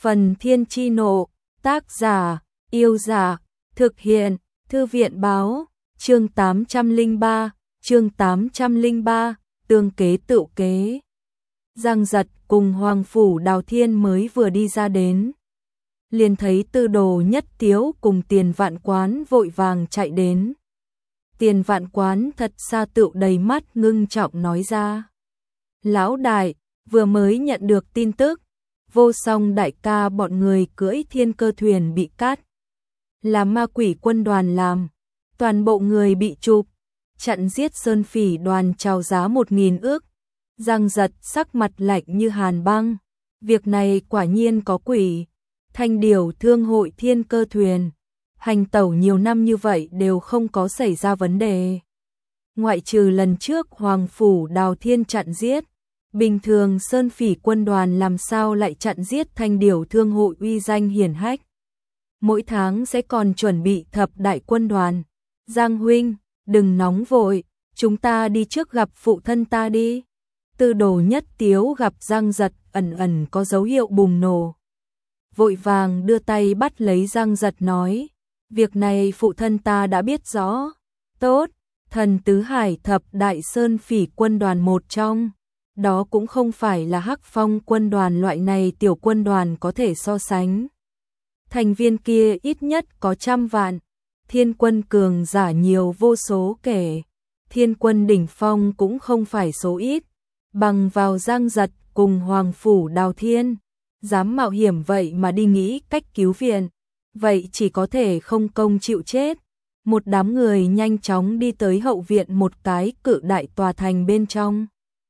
Phần Thiên Chi Nộ, tác giả, Yêu Giả, thực hiện, Thư viện Báo, chương 803, tương kế tựu kế. Giang Giật cùng Hoàng Phủ Đào Thiên mới vừa đi ra đến, liền thấy Tư Đồ Nhất Tiếu cùng Tiền Vạn Quán vội vàng chạy đến. Tiền Vạn Quán thật xa tựu đầy mắt ngưng trọng nói ra: Lão đại, vừa mới nhận được tin tức, Vô Song đại ca bọn người cưỡi thiên cơ thuyền bị cắt, là ma quỷ quân đoàn làm, toàn bộ người bị chụp, chặn giết Sơn Phỉ đoàn chào giá 1.000 ức. Giang Giật sắc mặt lạnh như hàn băng, việc này quả nhiên có quỷ. Thanh Điểu Thương hội thiên cơ thuyền hành tẩu nhiều năm như vậy đều không có xảy ra vấn đề, ngoại trừ lần trước Hoàng Phủ Đào Thiên chặn giết. Bình thường Sơn Phỉ quân đoàn làm sao lại chặn giết Thanh Điểu Thương hội uy danh hiển hách. Mỗi tháng sẽ còn chuẩn bị thập đại quân đoàn. Giang huynh, đừng nóng vội, chúng ta đi trước gặp phụ thân ta đi. Tư Đồ Nhất Tiếu gặp Giang Giật ẩn có dấu hiệu bùng nổ, vội vàng đưa tay bắt lấy Giang Giật nói: Việc này phụ thân ta đã biết rõ. Tốt, Thần Tứ Hải thập đại Sơn Phỉ quân đoàn một trong, đó cũng không phải là Hắc Phong quân đoàn loại này tiểu quân đoàn có thể so sánh. Thành viên kia ít nhất có 100 vạn, thiên quân cường giả nhiều vô số kể, thiên quân đỉnh phong cũng không phải số ít. Bằng vào Giang Giật cùng Hoàng Phủ Đào Thiên, dám mạo hiểm vậy mà đi nghĩ cách cứu viện, vậy chỉ có thể không công chịu chết. Một đám người nhanh chóng đi tới hậu viện một cái cự đại tòa thành bên trong.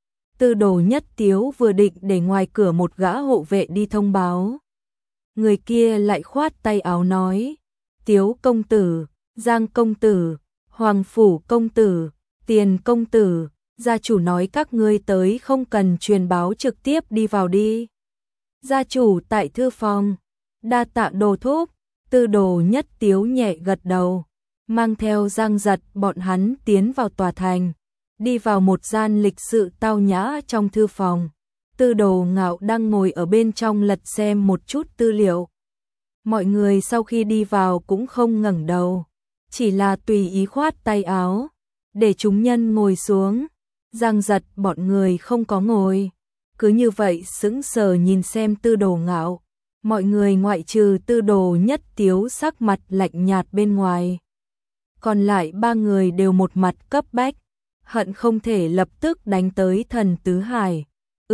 Tư Đồ Nhất Tiếu vừa định để ngoài cửa một gã hộ vệ đi thông báo, người kia lại khoát tay áo nói: Tiếu công tử, Giang công tử, Hoàng Phủ công tử, Tiền công tử, gia chủ nói các ngươi tới không cần truyền báo, trực tiếp đi vào đi. Gia chủ tại thư phòng. Đa tạ Đồ thúc. Tư Đồ Nhất Tiếu nhẹ gật đầu, mang theo Giang Giật bọn hắn tiến vào tòa thành, đi vào một gian lịch sự tao nhã trong thư phòng. Tư Đồ Ngạo đang ngồi ở bên trong lật xem một chút tư liệu. Mọi người sau khi đi vào cũng không ngẩng đầu, chỉ là tùy ý khoát tay áo để chúng nhân ngồi xuống. Giang Giật bọn người không có ngồi, cứ như vậy sững sờ nhìn xem Tư Đồ Ngạo. Mọi người ngoại trừ Tư Đồ Nhất Tiếu sắc mặt lạnh nhạt bên ngoài, còn lại 3 người đều một mặt cấp bách, hận không thể lập tức đánh tới Thần Tứ Hải.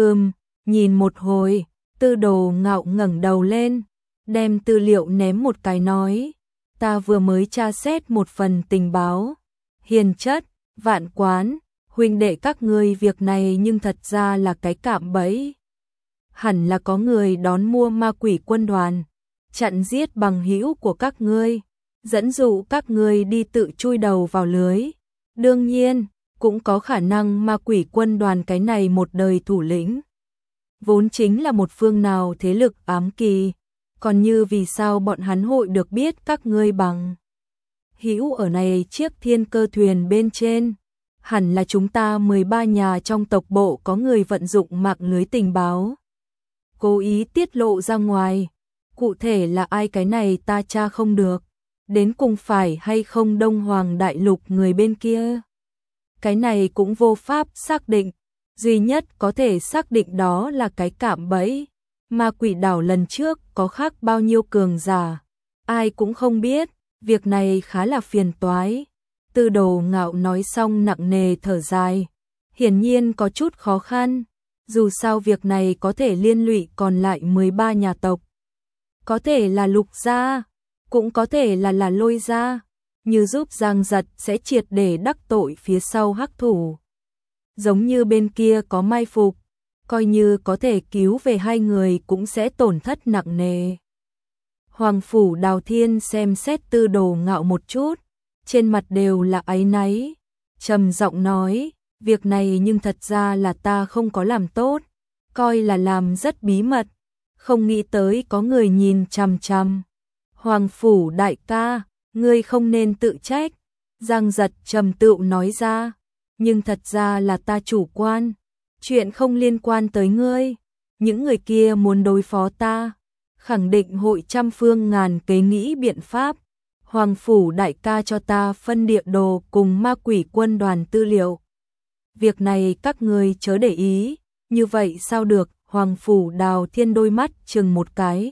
Nhìn một hồi, Tư Đồ Ngạo ngẩng đầu lên, đem tư liệu ném một cái nói: Ta vừa mới tra xét một phần tình báo. Hiền Chất, Vạn Quán, huynh đệ các ngươi, việc này nhưng thật ra là cái cạm bẫy. Hẳn là có người đón mua ma quỷ quân đoàn, chặn giết bằng hữu của các ngươi, dẫn dụ các ngươi đi tự chui đầu vào lưới. Đương nhiên, cũng có khả năng ma quỷ quân đoàn cái này một đời thủ lĩnh vốn chính là một phương nào thế lực ám kỳ, còn như vì sao bọn hắn hội được biết các ngươi bằng hữu ở này chiếc thiên cơ thuyền bên trên. Hẳn là chúng ta 13 nhà trong tộc bộ có người vận dụng mạng lưới tình báo, cố ý tiết lộ ra ngoài. Cụ thể là ai cái này ta tra không được, đến cùng phải hay không Đông Hoàng Đại Lục người bên kia, cái này cũng vô pháp xác định. Duy nhất có thể xác định đó là cái cạm bẫy. Ma quỷ đảo lần trước có khác bao nhiêu cường giả, ai cũng không biết, việc này khá là phiền toái. Tư Đồ Ngạo nói xong nặng nề thở dài, hiển nhiên có chút khó khăn, dù sao việc này có thể liên lụy còn lại 13 nhà tộc. Có thể là Lục gia, cũng có thể là Lôi gia, như giúp Giang Giật sẽ triệt để đắc tội phía sau hắc thủ. Giống như bên kia có mai phục, coi như có thể cứu về 2 người cũng sẽ tổn thất nặng nề. Hoàng Phủ Đào Thiên xem xét Tư Đồ Ngạo một chút, trên mặt đều là áy náy, trầm giọng nói: Việc này nhưng thật ra là ta không có làm tốt, coi là làm rất bí mật, không nghĩ tới có người nhìn chằm chằm. Hoàng Phủ đại ca, ngươi không nên tự trách. Giang Giật trầm tựu nói ra: Nhưng thật ra là ta chủ quan, chuyện không liên quan tới ngươi. Những người kia muốn đối phó ta, khẳng định hội trăm phương ngàn kế nghĩ biện pháp. Hoàng phủ đại ca cho ta phân địa đồ cùng ma quỷ quân đoàn tư liệu. Việc này các ngươi chớ để ý, như vậy sao được? Hoàng phủ Đào Thiên đôi mắt chừng một cái.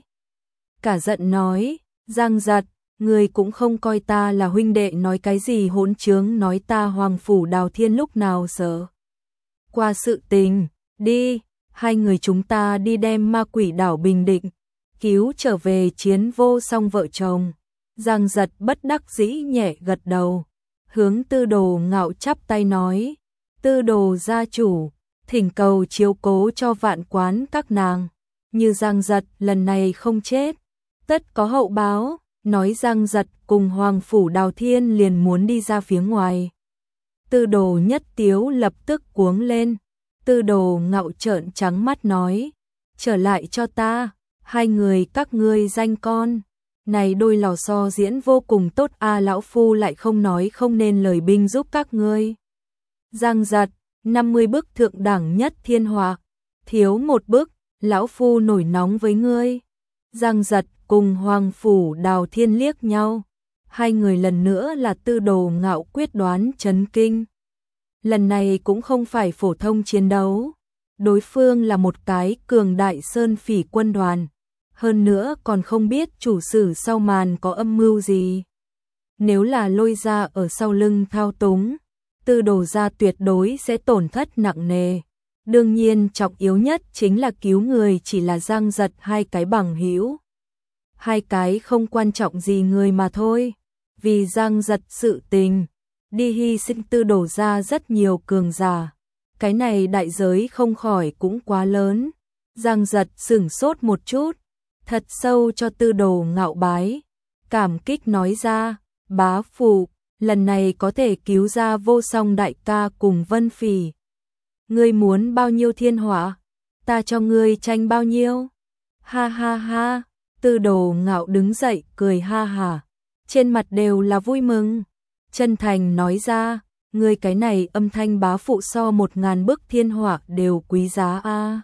Cả giận nói, Giang Giật, ngươi cũng không coi ta là huynh đệ, nói cái gì hỗn trướng, nói ta Hoàng phủ Đào Thiên lúc nào sợ qua sự tình, đi, hai người chúng ta đi đem ma quỷ đảo Bình Định, cứu trở về. Chiến Vô Song vợ chồng. Giang Giật bất đắc dĩ nhẹ gật đầu, hướng Tư Đồ Ngạo chắp tay nói, Tư Đồ gia chủ, thỉnh cầu chiếu cố cho Vạn Quán các nàng, như Giang Giật lần này không chết, tất có hậu báo. Nói Giang Giật cùng Hoàng phủ Đào Thiên liền muốn đi ra phía ngoài. Tư Đồ Nhất Tiếu lập tức cuống lên. Tư Đồ Ngạo trợn trắng mắt nói, trở lại cho ta, hai người các ngươi danh con. Này đôi lò xo diễn vô cùng tốt a, lão phu lại không nói không nên lời binh giúp các ngươi. Giang Giật, 50 bức thượng đẳng nhất thiên họa, thiếu một bức, lão phu nổi nóng với ngươi. Giang Giật cùng Hoàng phủ Đào Thiên liếc nhau, hai người lần nữa là Tư Đồ Ngạo quyết đoán chấn kinh. Lần này cũng không phải phổ thông chiến đấu, đối phương là một cái cường đại sơn phỉ quân đoàn, hơn nữa còn không biết chủ sử sau màn có âm mưu gì. Nếu là Lôi gia ở sau lưng thao túng, Tư Đồ gia tuyệt đối sẽ tổn thất nặng nề. Đương nhiên trọng yếu nhất chính là cứu người, chỉ là Giang Giật hai cái bằng hữu, hai cái không quan trọng gì người mà thôi. Vì Giang Giật sự tình, đi hy sinh Tư Đồ gia rất nhiều cường giả, cái này đại giới không khỏi cũng quá lớn. Giang Giật sửng sốt một chút, thật sâu cho Tư Đồ Ngạo bái, cảm kích nói ra, bá phụ, lần này có thể cứu ra Vô Song đại ca cùng Vân Phỉ. Ngươi muốn bao nhiêu thiên hỏa, ta cho ngươi tranh bao nhiêu. Ha ha ha, Tư Đồ Ngạo đứng dậy cười ha hả, trên mặt đều là vui mừng, chân thành nói ra, ngươi cái này âm thanh bá phụ so 1000 bức thiên hỏa đều quý giá a.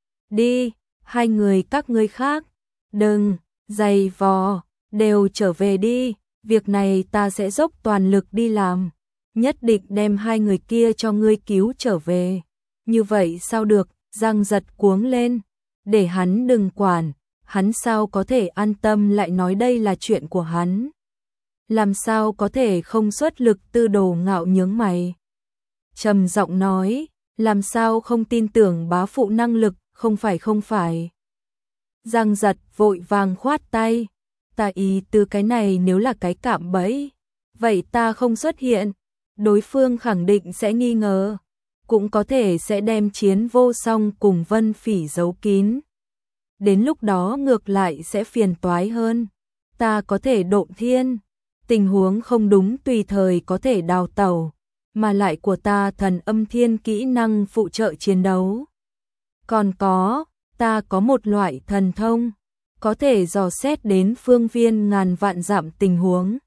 Đi, hai người các ngươi khác, đừng giày vò, đều trở về đi, việc này ta sẽ dốc toàn lực đi làm, nhất định đem hai người kia cho ngươi cứu trở về. Như vậy sao được? Giang Giật cuống lên, để hắn đừng quản, hắn sao có thể an tâm, lại nói đây là chuyện của hắn. Làm sao có thể không xuất lực? Tư Đồ Ngạo nhướng mày, trầm giọng nói, làm sao không tin tưởng bá phụ năng lực, không phải. Giang Giật vội vàng khoát tay, ta ý từ cái này nếu là cái cạm bẫy, vậy ta không xuất hiện, đối phương khẳng định sẽ nghi ngờ, cũng có thể sẽ đem Chiến Vô Song cùng Vân Phỉ giấu kín. Đến lúc đó ngược lại sẽ phiền toái hơn. Ta có thể độn thiên, tình huống không đúng tùy thời có thể đào tẩu, mà lại của ta thần âm thiên kỹ năng phụ trợ chiến đấu. Còn có, ta có một loại thần thông, có thể dò xét đến phương viên ngàn vạn dặm tình huống,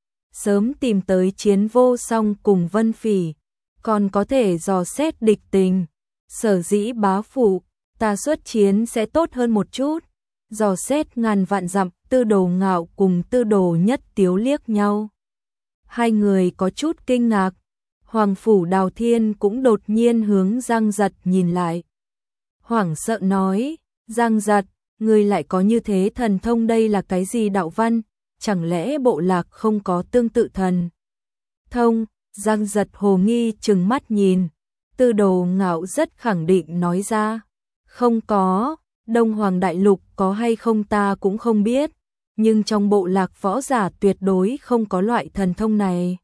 sớm tìm tới Chiến Vô Song cùng Vân Phỉ, còn có thể dò xét địch tình. Sở dĩ bá phụ, ta xuất chiến sẽ tốt hơn một chút. Dò xét ngàn vạn dặm. Tư Đồ Ngạo cùng Tư Đồ Nhất Tiếu liếc nhau, hai người có chút kinh ngạc. Hoàng phủ Đào Thiên cũng đột nhiên hướng Giang Giật nhìn lại, hoảng sợ nói, Giang Giật, ngươi lại có như thế thần thông, đây là cái gì đạo văn, chẳng lẽ bộ lạc không có tương tự thần thông? Giang Giật hồ nghi trừng mắt nhìn, Tư Đồ Ngạo rất khẳng định nói ra, không có, Đông Hoàng Đại Lục có hay không ta cũng không biết, nhưng trong bộ lạc võ giả tuyệt đối không có loại thần thông này.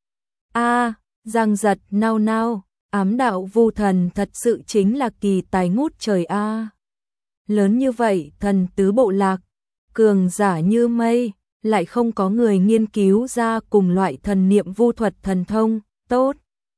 A, Giang Giật nao nao, ám đạo vu thần thật sự chính là kỳ tài ngút trời a. Lớn như vậy thần tứ bộ lạc, cường giả như mây, lại không có người nghiên cứu ra cùng loại thần niệm vu thuật thần thông, tốt.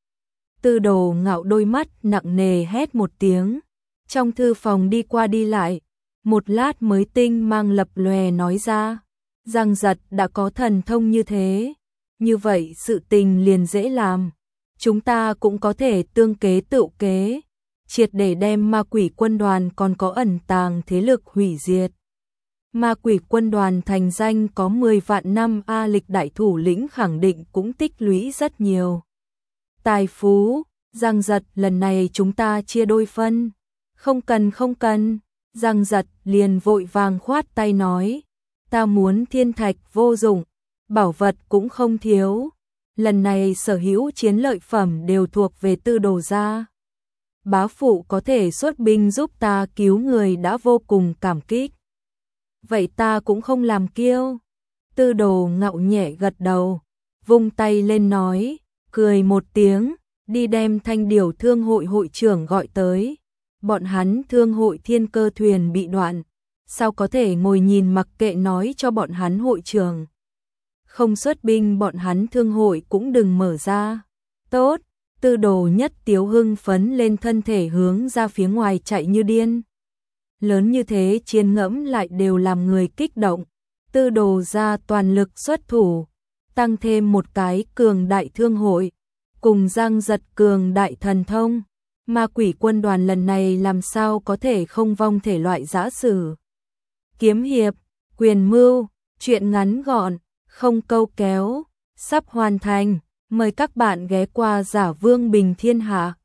Tư Đồ Ngạo đôi mắt nặng nề hét một tiếng, trong thư phòng đi qua đi lại, một lát mới tinh mang lập lòe nói ra, Giang Giật đã có thần thông như thế, như vậy sự tình liền dễ làm, chúng ta cũng có thể tương kế tự kế, triệt để đem ma quỷ quân đoàn còn có ẩn tàng thế lực hủy diệt. Ma quỷ quân đoàn thành danh có 10 vạn năm, A Lịch đại thủ lĩnh khẳng định cũng tích lũy rất nhiều tài phú. Giang Giật, lần này chúng ta chia đôi phân. Không cần. Giang Giật liền vội vàng khoát tay nói, ta muốn thiên thạch vô dụng, bảo vật cũng không thiếu. Lần này sở hữu chiến lợi phẩm đều thuộc về Tư Đồ gia. Bá phụ có thể xuất binh giúp ta cứu người đã vô cùng cảm kích. Vậy ta cũng không làm kiêu. Tư Đồ ngạo nhẹ gật đầu, vung tay lên nói, cười một tiếng, đi đem Thanh Điểu Thương hội hội trưởng gọi tới. Bọn hắn thương hội thiên cơ thuyền bị đoạn, sao có thể ngồi nhìn mặc kệ, nói cho bọn hắn hội trưởng không xuất binh, bọn hắn thương hội cũng đừng mở ra. Tốt. Tư Đồ Nhất Tiếu hưng phấn lên, thân thể hướng ra phía ngoài chạy như điên. Lớn như thế chiến ngẫm lại đều làm người kích động. Tư Đồ gia toàn lực xuất thủ, tăng thêm một cái cường đại thương hội, cùng Giang Giật cường đại thần thông. Ma quỷ quân đoàn lần này làm sao có thể không vong thể loại giã sử. Kiếm hiệp, quyền mưu, chuyện ngắn gọn, không câu kéo, sắp hoàn thành. Mời các bạn ghé qua Giả Vương Bình Thiên Hạ.